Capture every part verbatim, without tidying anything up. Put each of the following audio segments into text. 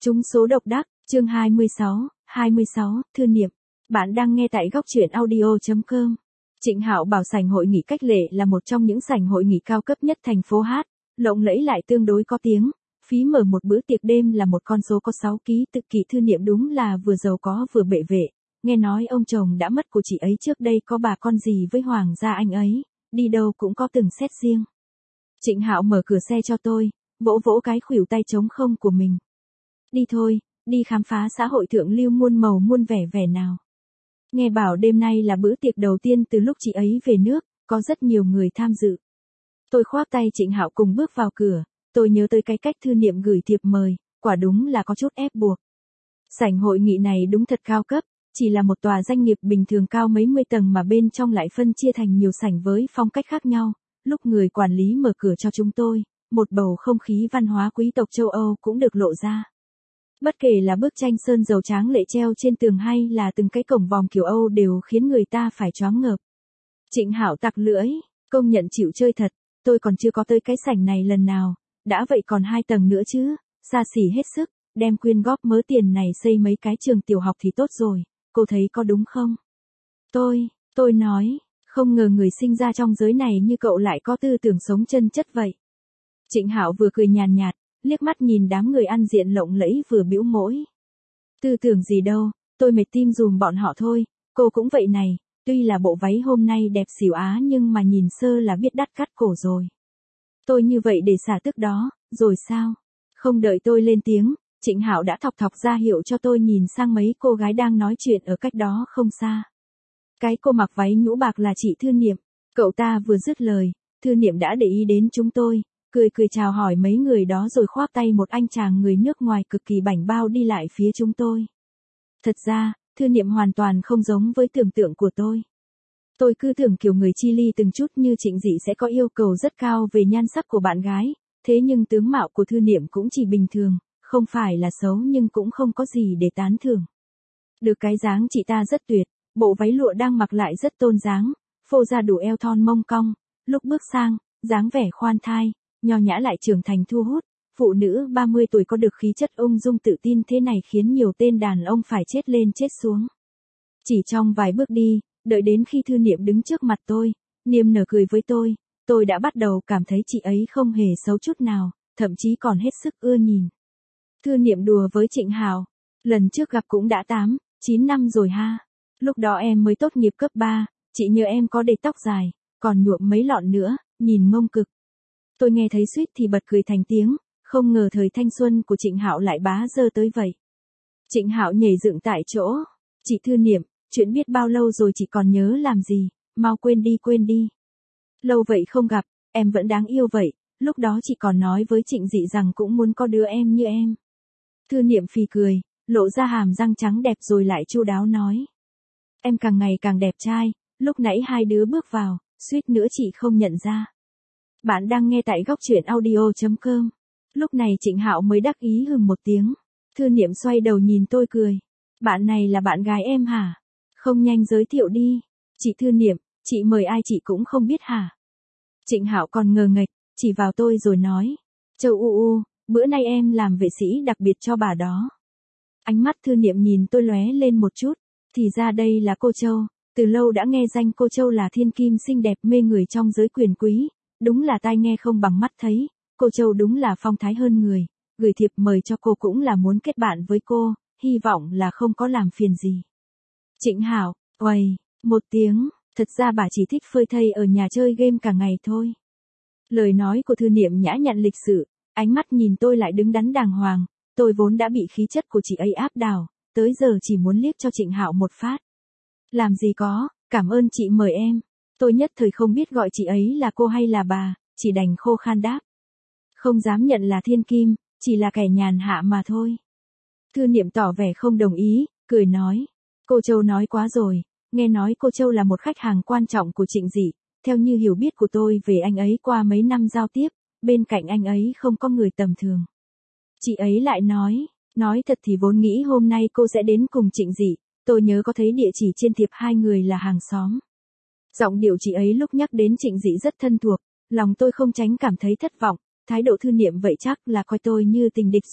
Trúng số độc đắc, chương hai mươi sáu, hai mươi sáu, thư niệm. Bạn đang nghe tại góc truyện audio chấm com. Trịnh Hạo bảo sảnh hội nghị Cách Lệ là một trong những sảnh hội nghị cao cấp nhất thành phố Hát, lộng lẫy lại tương đối có tiếng. Phí mở một bữa tiệc đêm là một con số có sáu ký tự kỷ thư niệm đúng là vừa giàu có vừa bệ vệ. Nghe nói ông chồng đã mất của chị ấy trước đây có bà con gì với hoàng gia anh ấy, đi đâu cũng có từng xét riêng. Trịnh Hạo mở cửa xe cho tôi, vỗ vỗ cái khuỷu tay trống không của mình. Đi thôi, đi khám phá xã hội thượng lưu muôn màu muôn vẻ vẻ nào. Nghe bảo đêm nay là bữa tiệc đầu tiên từ lúc chị ấy về nước, có rất nhiều người tham dự. Tôi khoác tay Trịnh Hạo cùng bước vào cửa, tôi nhớ tới cái cách thư niệm gửi thiệp mời, quả đúng là có chút ép buộc. Sảnh hội nghị này đúng thật cao cấp, chỉ là một tòa doanh nghiệp bình thường cao mấy mươi tầng mà bên trong lại phân chia thành nhiều sảnh với phong cách khác nhau. Lúc người quản lý mở cửa cho chúng tôi, một bầu không khí văn hóa quý tộc châu Âu cũng được lộ ra. Bất kể là bức tranh sơn dầu tráng lệ treo trên tường hay là từng cái cổng vòm kiểu Âu đều khiến người ta phải choáng ngợp. Trịnh Hạo tặc lưỡi, công nhận chịu chơi thật, tôi còn chưa có tới cái sảnh này lần nào, đã vậy còn hai tầng nữa chứ, xa xỉ hết sức, đem quyên góp mớ tiền này xây mấy cái trường tiểu học thì tốt rồi, cô thấy có đúng không? Tôi, tôi nói, không ngờ người sinh ra trong giới này như cậu lại có tư tưởng sống chân chất vậy. Trịnh Hạo vừa cười nhàn nhạt, liếc mắt nhìn đám người ăn diện lộng lẫy vừa bĩu môi. Tư tưởng gì đâu, tôi mệt tim dùm bọn họ thôi, cô cũng vậy này, tuy là bộ váy hôm nay đẹp xỉu á nhưng mà nhìn sơ là biết đắt cắt cổ rồi. Tôi như vậy để xả tức đó, rồi sao? Không đợi tôi lên tiếng, Trịnh Hạo đã thọc thọc ra hiệu cho tôi nhìn sang mấy cô gái đang nói chuyện ở cách đó không xa. Cái cô mặc váy nhũ bạc là chị Thư Niệm, cậu ta vừa dứt lời, Thư Niệm đã để ý đến chúng tôi, cười cười chào hỏi mấy người đó rồi khoác tay một anh chàng người nước ngoài cực kỳ bảnh bao đi lại phía chúng tôi. Thật ra, Thư Niệm hoàn toàn không giống với tưởng tượng của tôi. Tôi cứ tưởng kiểu người Chile từng chút như Trịnh Dị sẽ có yêu cầu rất cao về nhan sắc của bạn gái, thế nhưng tướng mạo của Thư Niệm cũng chỉ bình thường, không phải là xấu nhưng cũng không có gì để tán thưởng. Được cái dáng chị ta rất tuyệt, bộ váy lụa đang mặc lại rất tôn dáng, phô ra đủ eo thon mông cong, lúc bước sang, dáng vẻ khoan thai, nho nhã lại trưởng thành thu hút, phụ nữ ba mươi tuổi có được khí chất ung dung tự tin thế này khiến nhiều tên đàn ông phải chết lên chết xuống. Chỉ trong vài bước đi, đợi đến khi Thư Niệm đứng trước mặt tôi, niềm nở cười với tôi, tôi đã bắt đầu cảm thấy chị ấy không hề xấu chút nào, thậm chí còn hết sức ưa nhìn. Thư Niệm đùa với Trịnh Hạo, lần trước gặp cũng đã tám, chín năm rồi ha. Lúc đó em mới tốt nghiệp cấp ba, chị nhớ em có để tóc dài, còn nhuộm mấy lọn nữa, nhìn ngông cực. Tôi nghe thấy suýt thì bật cười thành tiếng, không ngờ thời thanh xuân của Trịnh Hạo lại bá dơ tới vậy. Trịnh Hạo nhảy dựng tại chỗ, chị Thư Niệm, chuyện biết bao lâu rồi chị còn nhớ làm gì, mau quên đi quên đi. Lâu vậy không gặp, em vẫn đáng yêu vậy, lúc đó chị còn nói với Trịnh Dị rằng cũng muốn có đứa em như em. Thư Niệm phì cười, lộ ra hàm răng trắng đẹp rồi lại chu đáo nói. Em càng ngày càng đẹp trai, lúc nãy hai đứa bước vào, suýt nữa chị không nhận ra. Bạn đang nghe tại góc truyện audio chấm com. Lúc này Trịnh Hạo mới đắc ý hừm một tiếng. Thư Niệm xoay đầu nhìn tôi cười. Bạn này là bạn gái em hả? Không nhanh giới thiệu đi. Chị Thư Niệm, chị mời ai chị cũng không biết hả? Trịnh Hạo còn ngờ nghệch, chỉ vào tôi rồi nói. Châu u u, bữa nay em làm vệ sĩ đặc biệt cho bà đó. Ánh mắt Thư Niệm nhìn tôi lóe lên một chút. Thì ra đây là cô Châu. Từ lâu đã nghe danh cô Châu là thiên kim xinh đẹp mê người trong giới quyền quý. Đúng là tai nghe không bằng mắt thấy, cô Châu đúng là phong thái hơn người, gửi thiệp mời cho cô cũng là muốn kết bạn với cô, hy vọng là không có làm phiền gì. Trịnh Hạo, uầy, một tiếng, thật ra bà chỉ thích phơi thây ở nhà chơi game cả ngày thôi. Lời nói của Thư Niệm nhã nhặn lịch sự, ánh mắt nhìn tôi lại đứng đắn đàng hoàng, tôi vốn đã bị khí chất của chị ấy áp đảo, tới giờ chỉ muốn liếc cho Trịnh Hạo một phát. Làm gì có, cảm ơn chị mời em. Tôi nhất thời không biết gọi chị ấy là cô hay là bà, chỉ đành khô khan đáp. Không dám nhận là thiên kim, chỉ là kẻ nhàn hạ mà thôi. Thư Niệm tỏ vẻ không đồng ý, cười nói. Cô Châu nói quá rồi, nghe nói cô Châu là một khách hàng quan trọng của Trịnh Dị, theo như hiểu biết của tôi về anh ấy qua mấy năm giao tiếp, bên cạnh anh ấy không có người tầm thường. Chị ấy lại nói, nói thật thì vốn nghĩ hôm nay cô sẽ đến cùng Trịnh Dị, tôi nhớ có thấy địa chỉ trên thiệp hai người là hàng xóm. Giọng điệu chị ấy lúc nhắc đến Trịnh Dị rất thân thuộc, lòng tôi không tránh cảm thấy thất vọng, thái độ Thư Niệm vậy chắc là coi tôi như tình địch rồi,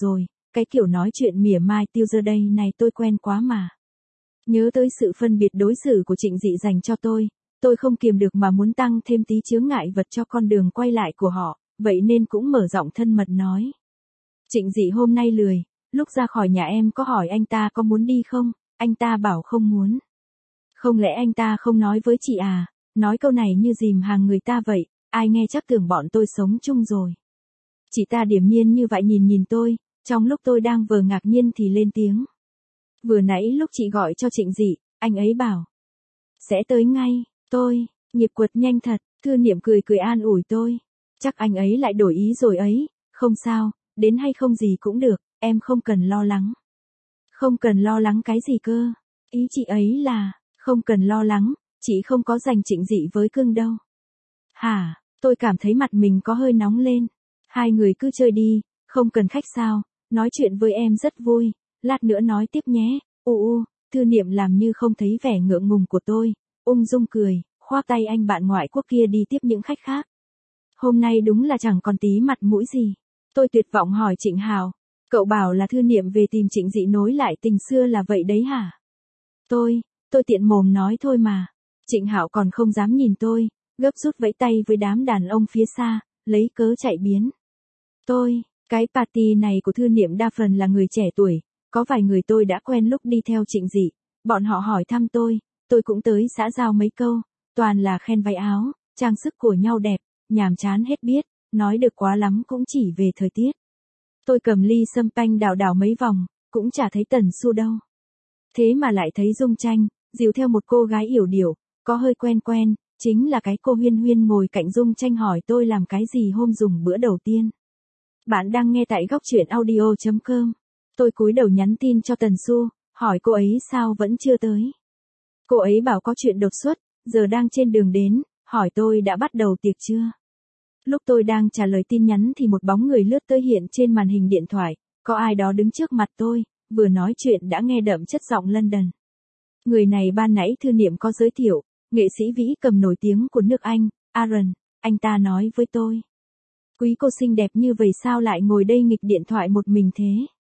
cái kiểu nói chuyện mỉa mai tiêu giờ đây này tôi quen quá mà. Nhớ tới sự phân biệt đối xử của Trịnh Dị dành cho tôi, tôi không kiềm được mà muốn tăng thêm tí chướng ngại vật cho con đường quay lại của họ, vậy nên cũng mở giọng thân mật nói. Trịnh Dị hôm nay lười, lúc ra khỏi nhà em có hỏi anh ta có muốn đi không, anh ta bảo không muốn. Không lẽ anh ta không nói với chị à, nói câu này như dìm hàng người ta vậy, ai nghe chắc tưởng bọn tôi sống chung rồi. Chị ta điềm nhiên như vậy nhìn nhìn tôi, trong lúc tôi đang vờ ngạc nhiên thì lên tiếng. Vừa nãy lúc chị gọi cho Trịnh Dị, anh ấy bảo. Sẽ tới ngay, tôi, nhịp quật nhanh thật, Thư Niệm cười cười an ủi tôi. Chắc anh ấy lại đổi ý rồi ấy, không sao, đến hay không gì cũng được, em không cần lo lắng. Không cần lo lắng cái gì cơ, ý chị ấy là, không cần lo lắng, chị không có giành Trịnh Dị với cưng đâu. Hả, tôi cảm thấy mặt mình có hơi nóng lên. Hai người cứ chơi đi, không cần khách sao, nói chuyện với em rất vui, lát nữa nói tiếp nhé, u u, Thư Niệm làm như không thấy vẻ ngượng ngùng của tôi, ung dung cười, khoác tay anh bạn ngoại quốc kia đi tiếp những khách khác. Hôm nay đúng là chẳng còn tí mặt mũi gì. Tôi tuyệt vọng hỏi Trịnh Hào, cậu bảo là Thư Niệm về tìm Trịnh Dị nối lại tình xưa là vậy đấy hả? Tôi, tôi tiện mồm nói thôi mà. Trịnh Hạo còn không dám nhìn tôi, gấp rút vẫy tay với đám đàn ông phía xa, lấy cớ chạy biến. Tôi, cái party này của Thư Niệm đa phần là người trẻ tuổi, có vài người tôi đã quen lúc đi theo Trịnh Dị, bọn họ hỏi thăm tôi, tôi cũng tới xã giao mấy câu, toàn là khen váy áo, trang sức của nhau đẹp, nhàm chán hết biết, nói được quá lắm cũng chỉ về thời tiết. Tôi cầm ly sâm panh đảo đảo mấy vòng, cũng chả thấy Tần Xu đâu. Thế mà lại thấy Dung Tranh, dìu theo một cô gái yểu điệu, có hơi quen quen, chính là cái cô Huyên Huyên ngồi cạnh Dung Tranh hỏi tôi làm cái gì hôm dùng bữa đầu tiên. Bạn đang nghe tại góc truyện audio chấm com. Tôi cúi đầu nhắn tin cho Tần Xu, hỏi cô ấy sao vẫn chưa tới. Cô ấy bảo có chuyện đột xuất, giờ đang trên đường đến, hỏi tôi đã bắt đầu tiệc chưa. Lúc tôi đang trả lời tin nhắn thì một bóng người lướt tới hiện trên màn hình điện thoại, có ai đó đứng trước mặt tôi, vừa nói chuyện đã nghe đậm chất giọng London. Người này ban nãy Thư Niệm có giới thiệu, nghệ sĩ vĩ cầm nổi tiếng của nước Anh, Aaron, anh ta nói với tôi. Quý cô xinh đẹp như vậy sao lại ngồi đây nghịch điện thoại một mình thế?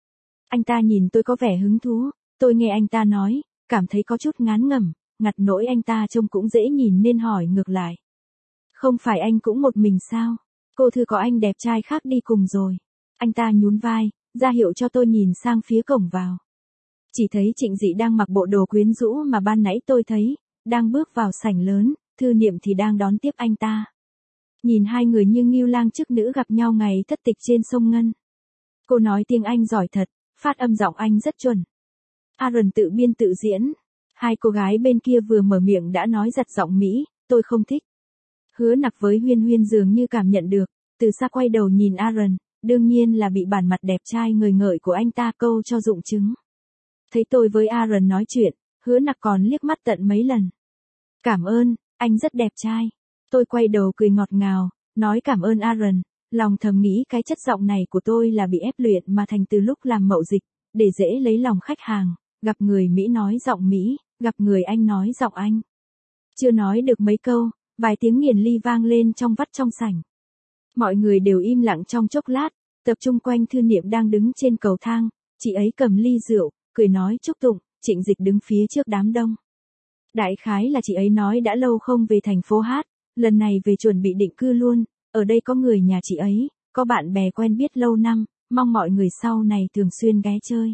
Anh ta nhìn tôi có vẻ hứng thú, tôi nghe anh ta nói, cảm thấy có chút ngán ngẩm, ngặt nỗi anh ta trông cũng dễ nhìn nên hỏi ngược lại. Không phải anh cũng một mình sao? Cô Thư có anh đẹp trai khác đi cùng rồi. Anh ta nhún vai, ra hiệu cho tôi nhìn sang phía cổng vào. Chỉ thấy Trịnh Dị đang mặc bộ đồ quyến rũ mà ban nãy tôi thấy, đang bước vào sảnh lớn, Thư Niệm thì đang đón tiếp anh ta. Nhìn hai người như ngưu lang chức nữ gặp nhau ngày thất tịch trên sông Ngân. Cô nói tiếng Anh giỏi thật, phát âm giọng Anh rất chuẩn. Aaron tự biên tự diễn. Hai cô gái bên kia vừa mở miệng đã nói giật giọng Mỹ, tôi không thích. Hứa Nặc với Huyên Huyên dường như cảm nhận được, từ xa quay đầu nhìn Aaron, đương nhiên là bị bản mặt đẹp trai ngời ngợi của anh ta câu cho dụng chứng. Thấy tôi với Aaron nói chuyện, Hứa Nặc còn liếc mắt tận mấy lần. Cảm ơn, anh rất đẹp trai. Tôi quay đầu cười ngọt ngào, nói cảm ơn Aaron, lòng thầm nghĩ cái chất giọng này của tôi là bị ép luyện mà thành từ lúc làm mậu dịch, để dễ lấy lòng khách hàng, gặp người Mỹ nói giọng Mỹ, gặp người Anh nói giọng Anh. Chưa nói được mấy câu, vài tiếng nghiền ly vang lên trong vắt trong sảnh. Mọi người đều im lặng trong chốc lát, tập trung quanh Thư Niệm đang đứng trên cầu thang, chị ấy cầm ly rượu, cười nói chúc tụng, Trịnh Dịch đứng phía trước đám đông. Đại khái là chị ấy nói đã lâu không về thành phố Hát, lần này về chuẩn bị định cư luôn, ở đây có người nhà chị ấy, có bạn bè quen biết lâu năm, mong mọi người sau này thường xuyên ghé chơi.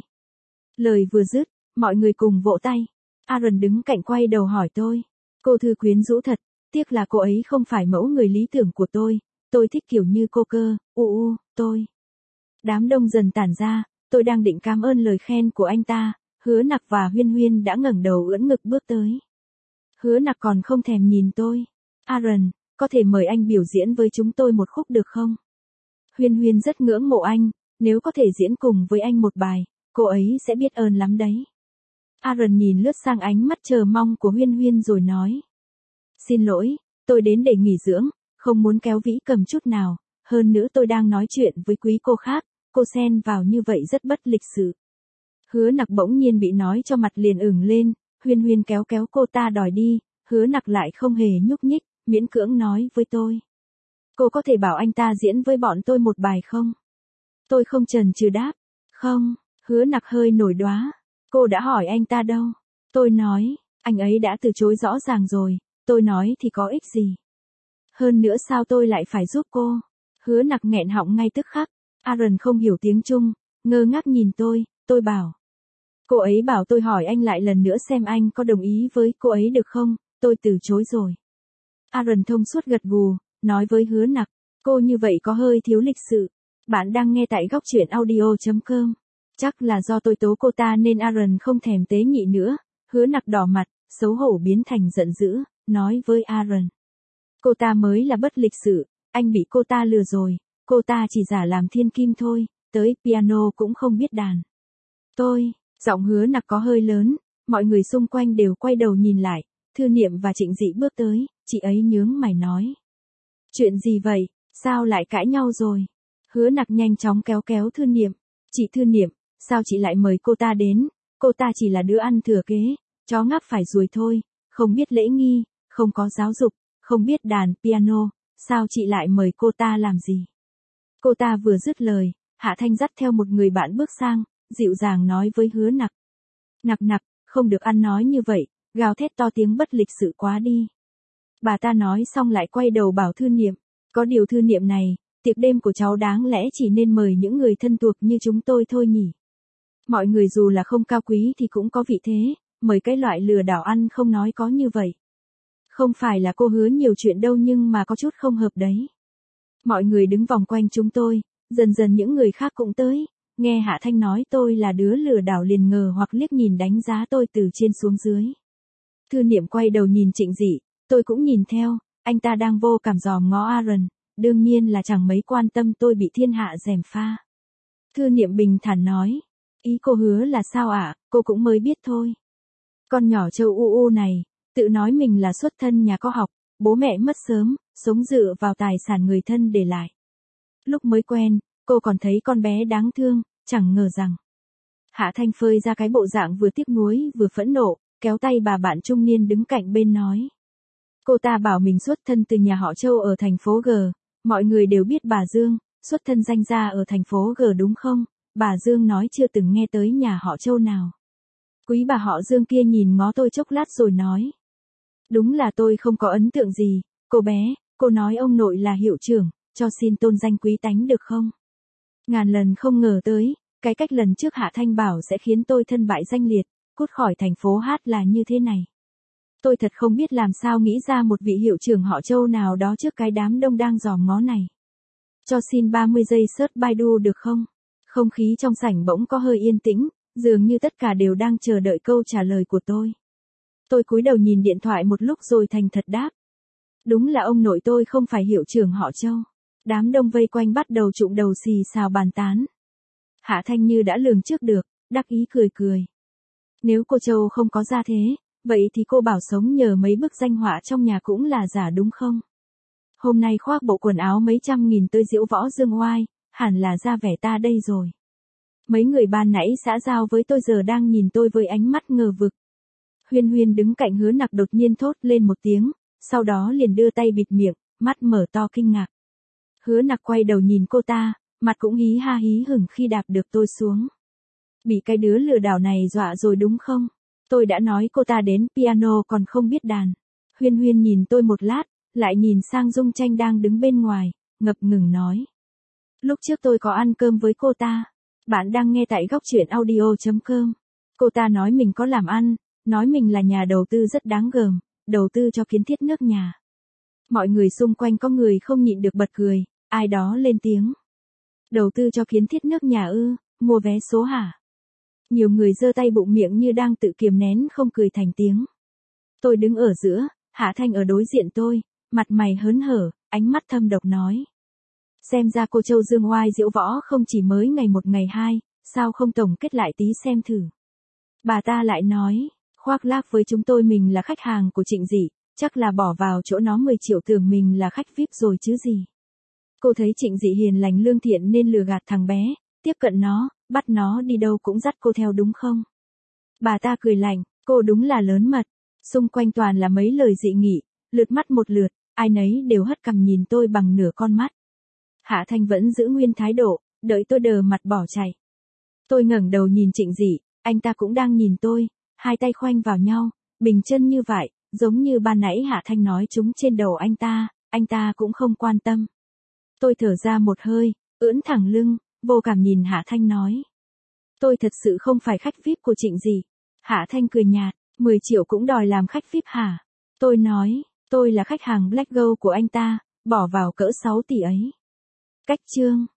Lời vừa dứt, mọi người cùng vỗ tay. Aaron đứng cạnh quay đầu hỏi tôi, cô Thư quyến rũ thật, tiếc là cô ấy không phải mẫu người lý tưởng của tôi, tôi thích kiểu như cô cơ, u u, tôi. Đám đông dần tản ra, tôi đang định cảm ơn lời khen của anh ta, Hứa Nặc và Huyên Huyên đã ngẩng đầu ưỡn ngực bước tới. Hứa Nặc còn không thèm nhìn tôi. Aaron, có thể mời anh biểu diễn với chúng tôi một khúc được không? Huyên Huyên rất ngưỡng mộ anh, nếu có thể diễn cùng với anh một bài, cô ấy sẽ biết ơn lắm đấy. Aaron nhìn lướt sang ánh mắt chờ mong của Huyên Huyên rồi nói. Xin lỗi, tôi đến để nghỉ dưỡng, không muốn kéo Vĩ Cầm chút nào, hơn nữa tôi đang nói chuyện với quý cô khác, cô xen vào như vậy rất bất lịch sự. Hứa Nặc bỗng nhiên bị nói cho mặt liền ửng lên, Huyên Huyên kéo kéo cô ta đòi đi, Hứa Nặc lại không hề nhúc nhích, miễn cưỡng nói với tôi. Cô có thể bảo anh ta diễn với bọn tôi một bài không? Tôi không chần chừ đáp. Không, Hứa Nặc hơi nổi đoá. Cô đã hỏi anh ta đâu? Tôi nói, anh ấy đã từ chối rõ ràng rồi, tôi nói thì có ích gì. Hơn nữa sao tôi lại phải giúp cô? Hứa Nặc nghẹn họng ngay tức khắc. Aaron không hiểu tiếng Trung, ngơ ngác nhìn tôi, tôi bảo. Cô ấy bảo tôi hỏi anh lại lần nữa xem anh có đồng ý với cô ấy được không, tôi từ chối rồi. Aaron thông suốt gật gù, nói với Hứa Nặc, cô như vậy có hơi thiếu lịch sự. Bạn đang nghe tại góc truyện audio.com. Chắc là do tôi tố cô ta nên Aaron không thèm tế nhị nữa. Hứa Nặc đỏ mặt, xấu hổ biến thành giận dữ, nói với Aaron. Cô ta mới là bất lịch sự, anh bị cô ta lừa rồi, cô ta chỉ giả làm thiên kim thôi, tới piano cũng không biết đàn. Tôi, giọng Hứa Nặc có hơi lớn, mọi người xung quanh đều quay đầu nhìn lại, Thư Niệm và Trịnh Dị bước tới, chị ấy nhướng mày nói. Chuyện gì vậy, sao lại cãi nhau rồi? Hứa Nặc nhanh chóng kéo kéo Thư Niệm, chị Thư Niệm, sao chị lại mời cô ta đến, cô ta chỉ là đứa ăn thừa kế, chó ngáp phải ruồi thôi, không biết lễ nghi, không có giáo dục, không biết đàn piano, sao chị lại mời cô ta làm gì? Cô ta vừa dứt lời, Hạ Thanh dắt theo một người bạn bước sang, dịu dàng nói với Hứa Nặc. Nặc nặc, không được ăn nói như vậy, gào thét to tiếng bất lịch sự quá đi. Bà ta nói xong lại quay đầu bảo Thư Niệm, có điều Thư Niệm này, tiệc đêm của cháu đáng lẽ chỉ nên mời những người thân thuộc như chúng tôi thôi nhỉ. Mọi người dù là không cao quý thì cũng có vị thế, mời cái loại lừa đảo ăn không nói có như vậy. Không phải là cô hứa nhiều chuyện đâu nhưng mà có chút không hợp đấy. Mọi người đứng vòng quanh chúng tôi, dần dần những người khác cũng tới, nghe Hạ Thanh nói tôi là đứa lừa đảo liền ngờ hoặc liếc nhìn đánh giá tôi từ trên xuống dưới. Thư Niệm quay đầu nhìn Trịnh Dị, tôi cũng nhìn theo, anh ta đang vô cảm dòm ngó Aaron, đương nhiên là chẳng mấy quan tâm tôi bị thiên hạ gièm pha. Thư Niệm bình thản nói, ý cô Hứa là sao ạ, à? Cô cũng mới biết thôi. Con nhỏ châu u u này, tự nói mình là xuất thân nhà có học, bố mẹ mất sớm, sống dựa vào tài sản người thân để lại. Lúc mới quen, cô còn thấy con bé đáng thương, chẳng ngờ rằng. Hạ Thanh phơi ra cái bộ dạng vừa tiếc nuối vừa phẫn nộ, kéo tay bà bạn trung niên đứng cạnh bên nói. Cô ta bảo mình xuất thân từ nhà họ Châu ở thành phố G, mọi người đều biết bà Dương, xuất thân danh gia ở thành phố G đúng không? Bà Dương nói chưa từng nghe tới nhà họ Châu nào. Quý bà họ Dương kia nhìn ngó tôi chốc lát rồi nói. Đúng là tôi không có ấn tượng gì, cô bé, cô nói ông nội là hiệu trưởng, cho xin tôn danh quý tánh được không? Ngàn lần không ngờ tới, cái cách lần trước Hạ Thanh bảo sẽ khiến tôi thân bại danh liệt, cút khỏi thành phố hát là như thế này. Tôi thật không biết làm sao nghĩ ra một vị hiệu trưởng họ Châu nào đó trước cái đám đông đang dòm ngó này. Cho xin ba mươi giây search Baidu được không? Không khí trong sảnh bỗng có hơi yên tĩnh, dường như tất cả đều đang chờ đợi câu trả lời của tôi. Tôi cúi đầu nhìn điện thoại một lúc rồi thành thật đáp. Đúng là ông nội tôi không phải hiệu trưởng họ Châu. Đám đông vây quanh bắt đầu trụng đầu xì xào bàn tán. Hạ Thanh như đã lường trước được, đắc ý cười cười. Nếu cô Châu không có gia thế, vậy thì cô bảo sống nhờ mấy bức danh họa trong nhà cũng là giả đúng không? Hôm nay khoác bộ quần áo mấy trăm nghìn tới diễu võ dương oai, hẳn là ra vẻ ta đây rồi. Mấy người ban nãy xã giao với tôi giờ đang nhìn tôi với ánh mắt ngờ vực. Huyên Huyên đứng cạnh Hứa Nặc đột nhiên thốt lên một tiếng, sau đó liền đưa tay bịt miệng, mắt mở to kinh ngạc. Hứa Nặc quay đầu nhìn cô ta, mặt cũng hí ha hí hửng khi đạp được tôi xuống. Bị cái đứa lừa đảo này dọa rồi đúng không? Tôi đã nói cô ta đến piano còn không biết đàn. Huyên Huyên nhìn tôi một lát, lại nhìn sang Dung Tranh đang đứng bên ngoài, ngập ngừng nói. Lúc trước tôi có ăn cơm với cô ta. Bạn đang nghe tại góc truyện audio.com. Cô ta nói mình có làm ăn, nói mình là nhà đầu tư rất đáng gờm, đầu tư cho kiến thiết nước nhà. Mọi người xung quanh có người không nhịn được bật cười, ai đó lên tiếng. Đầu tư cho kiến thiết nước nhà ư, mua vé số hả? Nhiều người giơ tay bụng miệng như đang tự kiềm nén không cười thành tiếng. Tôi đứng ở giữa, Hạ Thanh ở đối diện tôi, mặt mày hớn hở, ánh mắt thâm độc nói. Xem ra cô Châu dương oai diễu võ không chỉ mới ngày một ngày hai, sao không tổng kết lại tí xem thử. Bà ta lại nói, khoác lác với chúng tôi mình là khách hàng của Trịnh Dị, chắc là bỏ vào chỗ nó mười triệu tưởng mình là khách vi ai pi rồi chứ gì. Cô thấy Trịnh Dị hiền lành lương thiện nên lừa gạt thằng bé, tiếp cận nó, bắt nó đi đâu cũng dắt cô theo đúng không? Bà ta cười lạnh, cô đúng là lớn mật. Xung quanh toàn là mấy lời dị nghị, lượt mắt một lượt, ai nấy đều hất cằm nhìn tôi bằng nửa con mắt. Hạ Thanh vẫn giữ nguyên thái độ, đợi tôi đờ mặt bỏ chạy. Tôi ngẩng đầu nhìn Trịnh Dị, anh ta cũng đang nhìn tôi, hai tay khoanh vào nhau, bình chân như vậy, giống như ban nãy Hạ Thanh nói chúng trên đầu anh ta, anh ta cũng không quan tâm. Tôi thở ra một hơi, ưỡn thẳng lưng, vô cảm nhìn Hạ Thanh nói. Tôi thật sự không phải khách vi ai pi của Trịnh Dị. Hạ Thanh cười nhạt, mười triệu cũng đòi làm khách vi ai pi hả? Tôi nói, tôi là khách hàng Black Gold của anh ta, bỏ vào cỡ sáu tỷ ấy. Cách chương.